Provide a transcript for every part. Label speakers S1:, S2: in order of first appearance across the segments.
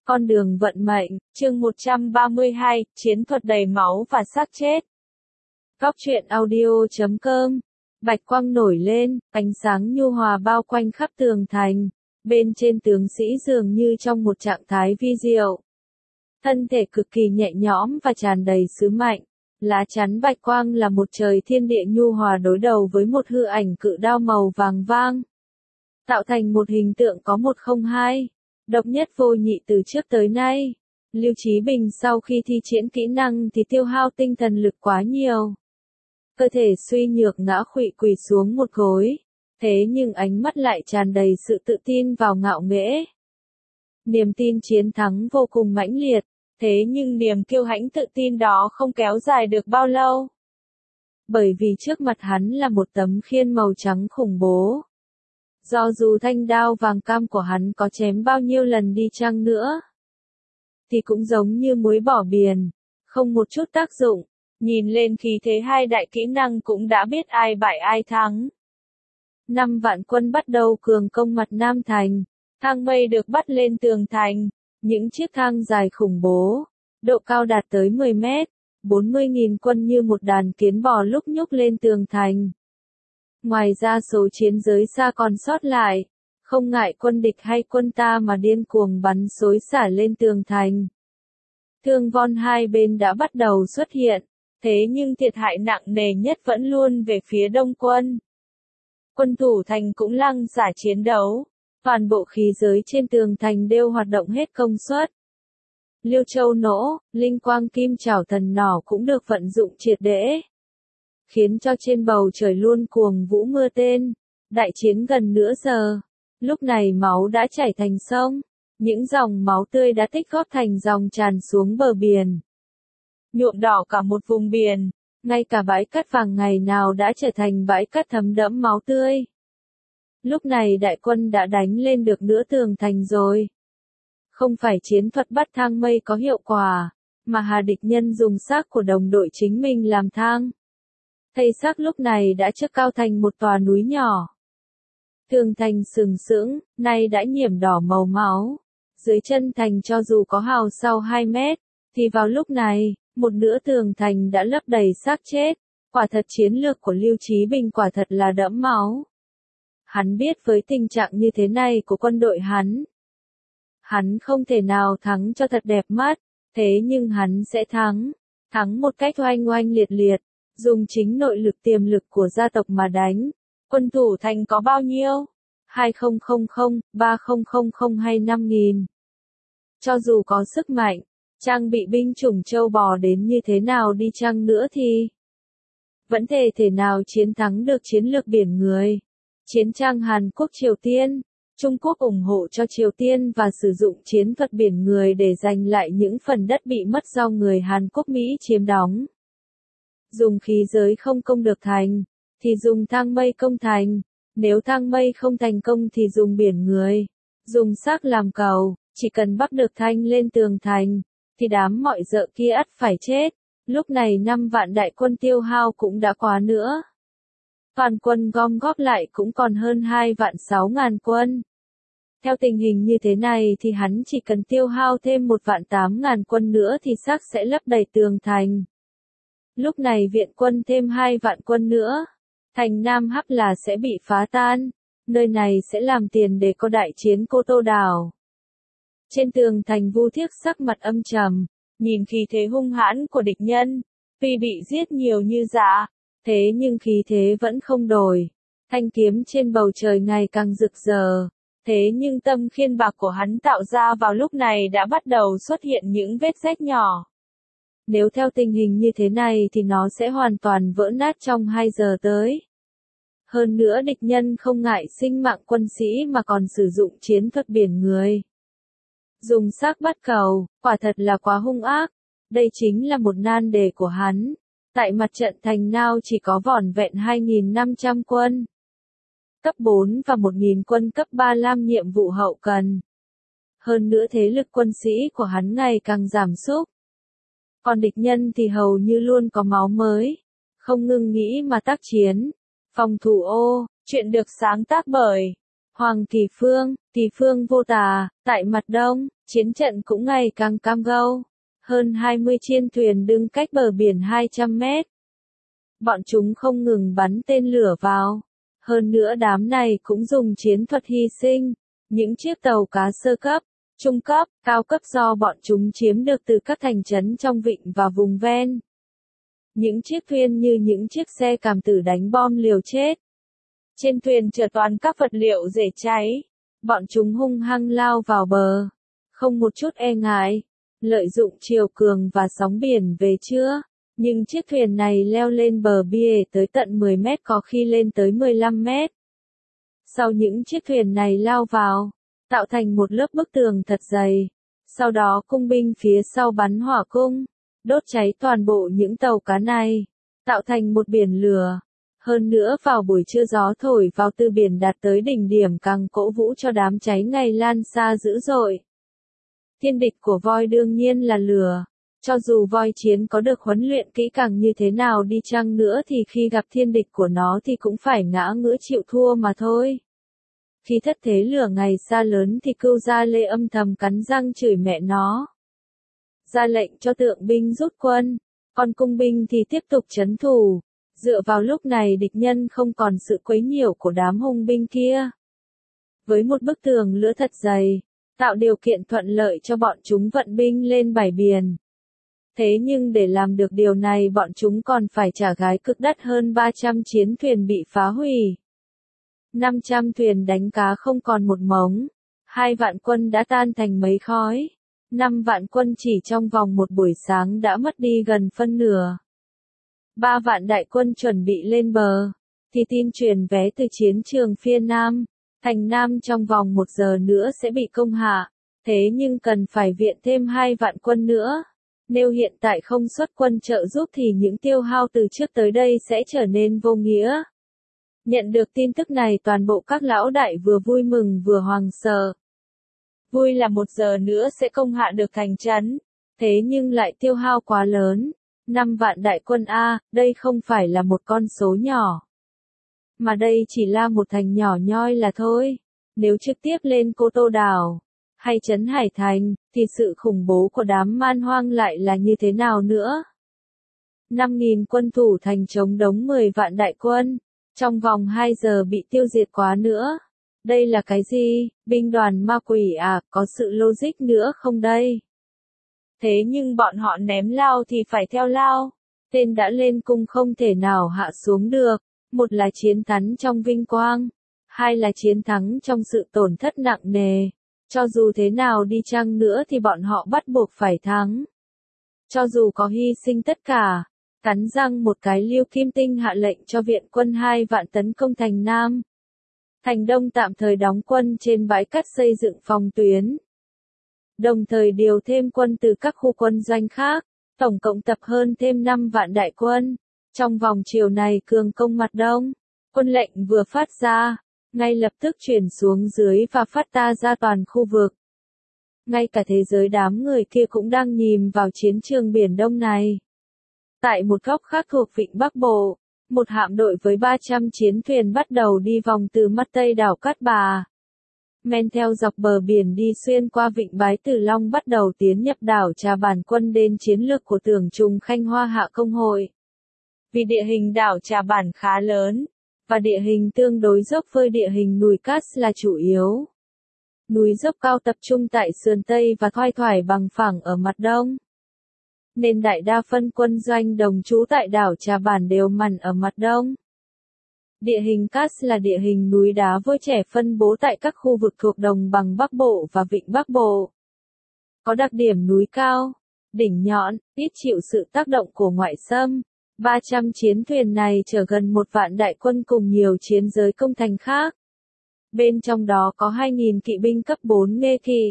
S1: Con đường vận mệnh, chương 132, chiến thuật đầy máu và xác chết. Góc truyện audio.com. Bạch quang nổi lên, ánh sáng nhu hòa bao quanh khắp tường thành. Bên trên tướng sĩ dường như trong một trạng thái vi diệu. Thân thể cực kỳ nhẹ nhõm và tràn đầy sứ mạnh. Lá chắn bạch quang là một trời thiên địa nhu hòa đối đầu với một hư ảnh cự đao màu vàng vang. Tạo thành một hình tượng có 102. Độc nhất vô nhị từ trước tới nay. Lưu Chí Bình sau khi thi triển kỹ năng thì tiêu hao tinh thần lực quá nhiều. Cơ thể suy nhược ngã khuỵu quỳ xuống một gối. Thế nhưng ánh mắt lại tràn đầy sự tự tin vào ngạo nghễ. Niềm tin chiến thắng vô cùng mãnh liệt. Thế nhưng niềm kiêu hãnh tự tin đó không kéo dài được bao lâu. Bởi vì trước mặt hắn là một tấm khiên màu trắng khủng bố. Do dù thanh đao vàng cam của hắn có chém bao nhiêu lần đi chăng nữa, thì cũng giống như muối bỏ biển, không một chút tác dụng. Nhìn lên khí thế hai đại kỹ năng cũng đã biết ai bại ai thắng. 5 vạn quân bắt đầu cường công mặt Nam Thành. Thang mây được bắt lên tường thành. Những chiếc thang dài khủng bố, độ cao đạt tới 10 mét. 40.000 quân như một đàn kiến bò lúc nhúc lên tường thành. Ngoài ra số chiến giới xa còn sót lại, không ngại quân địch hay quân ta mà điên cuồng bắn xối xả lên tường thành. Thương vong hai bên đã bắt đầu xuất hiện, thế nhưng thiệt hại nặng nề nhất vẫn luôn về phía Đông quân. Quân thủ thành cũng lăng xả chiến đấu, toàn bộ khí giới trên tường thành đều hoạt động hết công suất. Liêu Châu nổ, linh quang kim chảo thần nỏ cũng được vận dụng triệt để, khiến cho trên bầu trời luôn cuồng vũ mưa tên. Đại chiến gần nửa giờ, lúc này máu đã chảy thành sông, những dòng máu tươi đã tích góp thành dòng tràn xuống bờ biển, nhuộm đỏ cả một vùng biển, ngay cả bãi cát vàng ngày nào đã trở thành bãi cát thấm đẫm máu tươi. Lúc này đại quân đã đánh lên được nửa tường thành rồi. Không phải chiến thuật bắt thang mây có hiệu quả, mà hà địch nhân dùng xác của đồng đội chính mình làm thang. Thây xác lúc này đã chất cao thành một tòa núi nhỏ. Tường thành sừng sững, nay đã nhiễm đỏ màu máu. Dưới chân thành cho dù có hào sau 2 mét, thì vào lúc này, một nửa tường thành đã lấp đầy xác chết. Quả thật chiến lược của Lưu Chí Bình quả thật là đẫm máu. Hắn biết với tình trạng như thế này của quân đội hắn không thể nào thắng cho thật đẹp mắt, thế nhưng hắn sẽ thắng một cách oanh oanh liệt liệt, dùng chính nội lực tiềm lực của gia tộc mà đánh. Quân thủ thành có bao nhiêu? 2000, 3000 hay 5000? Cho dù có sức mạnh, trang bị binh chủng châu bò đến như thế nào đi chăng nữa thì vẫn thể nào chiến thắng được chiến lược biển người. Chiến tranh Hàn Quốc-Triều Tiên, Trung Quốc ủng hộ cho Triều Tiên và sử dụng chiến thuật biển người để giành lại những phần đất bị mất do người Hàn Quốc Mỹ chiếm đóng. Dùng khí giới không công được thành, thì dùng thang mây công thành. Nếu thang mây không thành công thì dùng biển người. Dùng xác làm cầu, chỉ cần bắt được thanh lên tường thành, thì đám mọi dợ kia ắt phải chết. Lúc này 5 vạn đại quân tiêu hao cũng đã quá nữa. Toàn quân gom góp lại cũng còn hơn 2.600.000 quân. Theo tình hình như thế này thì hắn chỉ cần tiêu hao thêm 1.800.000 quân nữa thì xác sẽ lấp đầy tường thành. Lúc này viện quân thêm 2 vạn quân nữa, thành Nam Hắc là sẽ bị phá tan. Nơi này sẽ làm tiền để có đại chiến Cô Tô Đảo. Trên tường thành Vu Thiếc sắc mặt âm trầm, nhìn khí thế hung hãn của địch nhân, tuy bị giết nhiều như dã, thế nhưng khí thế vẫn không đổi. Thanh kiếm trên bầu trời ngày càng rực rỡ, thế nhưng tâm khiên bạc của hắn tạo ra vào lúc này đã bắt đầu xuất hiện những vết rách nhỏ. Nếu theo tình hình như thế này thì nó sẽ hoàn toàn vỡ nát trong 2 giờ tới. Hơn nữa địch nhân không ngại sinh mạng quân sĩ mà còn sử dụng chiến thuật biển người. Dùng xác bắt cầu, quả thật là quá hung ác. Đây chính là một nan đề của hắn. Tại mặt trận thành nào chỉ có vỏn vẹn 2.500 quân. Cấp 4 và 1.000 quân cấp 3 làm nhiệm vụ hậu cần. Hơn nữa thế lực quân sĩ của hắn ngày càng giảm sút. Còn địch nhân thì hầu như luôn có máu mới. Không ngừng nghĩ mà tác chiến. Phòng thủ ô, chuyện được sáng tác bởi Hoàng Kỳ Phương vô tà, tại mặt đông, chiến trận cũng ngày càng cam go. Hơn 20 chiến thuyền đứng cách bờ biển 200 mét. Bọn chúng không ngừng bắn tên lửa vào. Hơn nữa đám này cũng dùng chiến thuật hy sinh. Những chiếc tàu cá sơ cấp, trung cấp, cao cấp do bọn chúng chiếm được từ các thành trấn trong vịnh và vùng ven. Những chiếc thuyền như những chiếc xe cảm tử đánh bom liều chết. Trên thuyền chở toàn các vật liệu dễ cháy. Bọn chúng hung hăng lao vào bờ. Không một chút e ngại. Lợi dụng chiều cường và sóng biển về chưa. Nhưng chiếc thuyền này leo lên bờ bia tới tận 10 mét, có khi lên tới 15 mét. Sau những chiếc thuyền này lao vào, tạo thành một lớp bức tường thật dày. Sau đó cung binh phía sau bắn hỏa cung, đốt cháy toàn bộ những tàu cá này, tạo thành một biển lửa. Hơn nữa vào buổi trưa gió thổi vào từ biển đạt tới đỉnh điểm càng cổ vũ cho đám cháy ngày lan xa dữ dội. Thiên địch của voi đương nhiên là lửa. Cho dù voi chiến có được huấn luyện kỹ càng như thế nào đi chăng nữa thì khi gặp thiên địch của nó thì cũng phải ngã ngửa chịu thua mà thôi. Khi thất thế lửa ngày xa lớn thì Cưu Gia Lê âm thầm cắn răng chửi mẹ nó. Ra lệnh cho tượng binh rút quân, còn cung binh thì tiếp tục trấn thủ. Dựa vào lúc này địch nhân không còn sự quấy nhiễu của đám hung binh kia. Với một bức tường lửa thật dày, tạo điều kiện thuận lợi cho bọn chúng vận binh lên bãi biển. Thế nhưng để làm được điều này bọn chúng còn phải trả gái cực đắt, hơn 300 chiến thuyền bị phá hủy. 500 thuyền đánh cá không còn một mống. 2 vạn quân đã tan thành mấy khói. 5 vạn quân chỉ trong vòng một buổi sáng đã mất đi gần phân nửa. 3 vạn đại quân chuẩn bị lên bờ, thì tin truyền vé từ chiến trường phía Nam, thành Nam trong vòng 1 giờ nữa sẽ bị công hạ. Thế nhưng cần phải viện thêm 2 vạn quân nữa. Nếu hiện tại không xuất quân trợ giúp thì những tiêu hao từ trước tới đây sẽ trở nên vô nghĩa. Nhận được tin tức này toàn bộ các lão đại vừa vui mừng vừa hoảng sợ. Vui là 1 giờ nữa sẽ công hạ được thành trấn, thế nhưng lại tiêu hao quá lớn. 5 vạn đại quân A, đây không phải là một con số nhỏ. Mà đây chỉ là một thành nhỏ nhoi là thôi. Nếu trực tiếp lên Cô Tô Đảo, hay trấn Hải Thành, thì sự khủng bố của đám man hoang lại là như thế nào nữa? 5.000 quân thủ thành chống đống 10 vạn đại quân, trong vòng 2 giờ bị tiêu diệt quá nữa. Đây là cái gì? Binh đoàn ma quỷ à, có sự logic nữa không đây? Thế nhưng bọn họ ném lao thì phải theo lao. Tên đã lên cung không thể nào hạ xuống được. Một là chiến thắng trong vinh quang, hai là chiến thắng trong sự tổn thất nặng nề. Cho dù thế nào đi chăng nữa thì bọn họ bắt buộc phải thắng. Cho dù có hy sinh tất cả, cắn răng một cái Liêu Kim Tinh hạ lệnh cho viện quân 2 vạn tấn công thành Nam. Thành Đông tạm thời đóng quân trên bãi cát xây dựng phòng tuyến. Đồng thời điều thêm quân từ các khu quân doanh khác, tổng cộng tập hơn thêm 5 vạn đại quân. Trong vòng chiều này cường công mặt Đông, quân lệnh vừa phát ra, ngay lập tức chuyển xuống dưới và phát ta ra toàn khu vực. Ngay cả thế giới đám người kia cũng đang nhìn vào chiến trường Biển Đông này. Tại một góc khác thuộc vịnh Bắc Bộ, một hạm đội với 300 chiến thuyền bắt đầu đi vòng từ mắt Tây đảo Cát Bà. Men theo dọc bờ biển đi xuyên qua vịnh Bái Tử Long bắt đầu tiến nhập đảo Trà Bản, quân đến chiến lược của Tưởng Trùng Khanh Hoa Hạ Công Hội. Vì địa hình đảo Trà Bản khá lớn, và địa hình tương đối dốc với địa hình núi Cát là chủ yếu. Núi dốc cao tập trung tại sườn Tây và thoai thoải bằng phẳng ở mặt Đông. Nên đại đa phân quân doanh đồng trú tại đảo Trà Bản đều mặn ở mặt Đông. Địa hình Cát là địa hình núi đá vôi trẻ phân bố tại các khu vực thuộc đồng bằng Bắc Bộ và vịnh Bắc Bộ. Có đặc điểm núi cao, đỉnh nhọn, ít chịu sự tác động của ngoại xâm. 300 chiến thuyền này chở gần 1 vạn đại quân cùng nhiều chiến giới công thành khác. Bên trong đó có 2.000 kỵ binh cấp 4 nghe kỵ,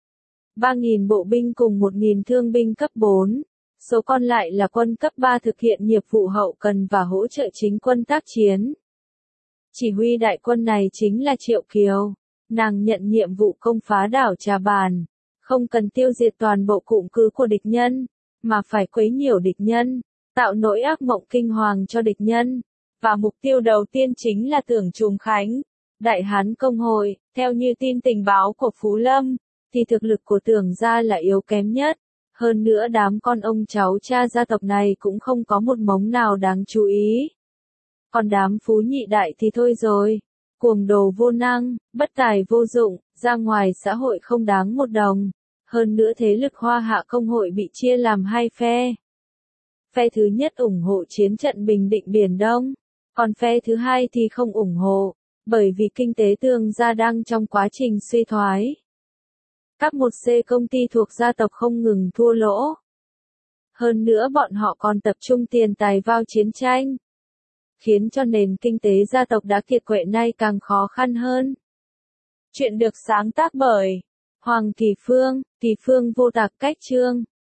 S1: 3.000 bộ binh cùng 1.000 thương binh cấp 4. Số còn lại là quân cấp 3 thực hiện nhiệm vụ hậu cần và hỗ trợ chính quân tác chiến. Chỉ huy đại quân này chính là Triệu Kiều. Nàng nhận nhiệm vụ công phá đảo Trà Bản, không cần tiêu diệt toàn bộ cụm cứ của địch nhân, mà phải quấy nhiễu địch nhân, tạo nỗi ác mộng kinh hoàng cho địch nhân. Và mục tiêu đầu tiên chính là Tưởng Trùng Khánh. Đại Hán Công hội, theo như tin tình báo của Phú Lâm, thì thực lực của Tưởng gia là yếu kém nhất. Hơn nữa đám con ông cháu cha gia tộc này cũng không có một mống nào đáng chú ý. Còn đám Phú nhị đại thì thôi rồi. Cuồng đồ vô năng, bất tài vô dụng, ra ngoài xã hội không đáng một đồng. Hơn nữa thế lực Hoa Hạ Công hội bị chia làm hai phe. Phe thứ nhất ủng hộ chiến trận Bình Định Biển Đông, còn phe thứ hai thì không ủng hộ, bởi vì kinh tế Tưởng gia đang trong quá trình suy thoái. Các 1C công ty thuộc gia tộc không ngừng thua lỗ. Hơn nữa bọn họ còn tập trung tiền tài vào chiến tranh, khiến cho nền kinh tế gia tộc đã kiệt quệ nay càng khó khăn hơn. Chuyện được sáng tác bởi Hoàng Kỳ Phương vô tạc cách chương.